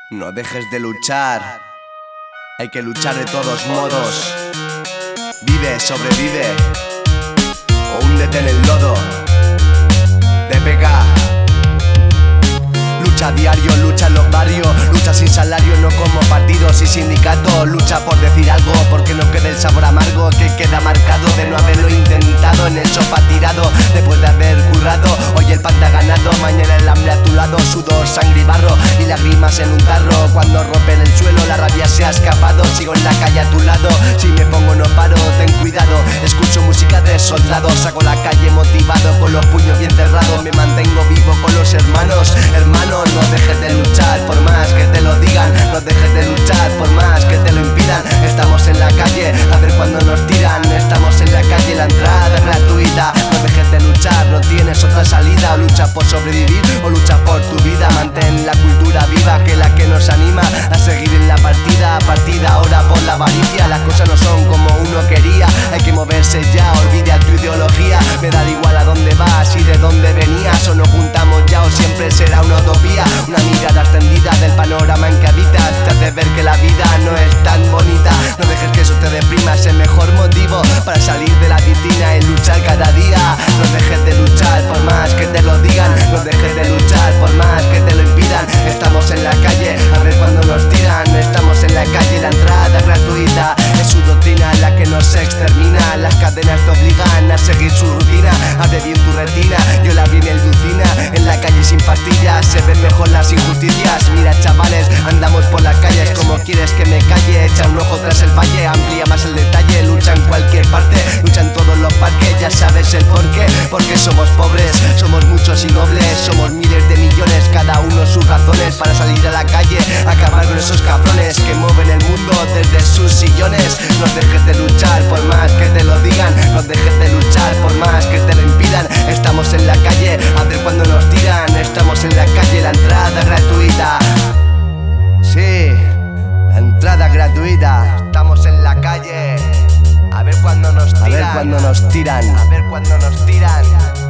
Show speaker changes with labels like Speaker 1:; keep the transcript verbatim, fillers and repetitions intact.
Speaker 1: No dejes de luchar, hay que luchar de todos modos. Vive, sobrevive o húndete en el lodo. D P K. Lucha a diario, lucha en los barrios, lucha sin salario, no como partidos y sindicatos. Lucha por decir algo, porque no quede el sabor amargo que queda marcado de no haberlo intentado. En el sofá tirado, después de haber currado, hoy el pan te ha ganado, mañana el hambre a tu lado. Sudor, sangre y barro y lágrimas en un tarro. Cuando rompen el suelo la rabia se ha escapado. Sigo en la calle a tu lado, si me pongo no paro, ten cuidado. Escucho música de soldados, saco la calle motivado, con los puños bien cerrados. Me mantengo vivo con los hermanos, hermanos. No dejes de luchar por más que te lo digan, no dejes de luchar por más que te lo impidan. Estamos en la calle, a ver cuando nos tiran. Estamos en la calle, la entrada es gratuita. No dejes de luchar, no tienes otra salida. O lucha por sobrevivir o lucha por tu vida. Mantén la cultura viva, que es la que nos anima a seguir en la partida. Partida ahora por la avaricia, las cosas no son como uno quería. Hay que moverse ya, olvida tu ideología. Me da igual a dónde vas y de dónde venías. O nos juntamos ya o siempre será una utopía. Una mirada extendida del panorama en que habitas te hace ver que la vida no es tan bonita. No dejes que eso te deprima, es el mejor motivo para salir de la vitrina y luchar cada día. No dejes de luchar por más que te lo digan, no dejes de luchar por más que te lo impidan. Estamos en la calle, a ver cuando nos tiran. Estamos en la calle, la entrada es gratuita. Es su doctrina la que nos extermina. Las cadenas te obligan a seguir su rutina. Abre bien tu retina, yo la abrí en el Ducina. En la calle sin pastillas se ven mejor las injusticias. Mira chavales, andamos por las calles, como quieres que me calle. Echa un ojo tras el valle, amplía más el detalle. Lucha en cualquier parte, lucha en todos los parques. Ya sabes el porqué, porque somos pobres, somos muchos y nobles. Somos miles de millones, cada uno sus razones para salir a la calle, acabar con esos cabrones que mueven el mundo desde sus sillones. No dejes de luchar por más que te lo digan, no dejes de luchar por más que te lo impidan. Estamos en la calle, a ver cuando nos tiran. Estamos en la calle, la entrada es gratuita. Sí, la entrada es gratuita. Estamos en la calle, a ver cuando nos tiran. A ver cuando nos tiran. A ver cuando nos tiran.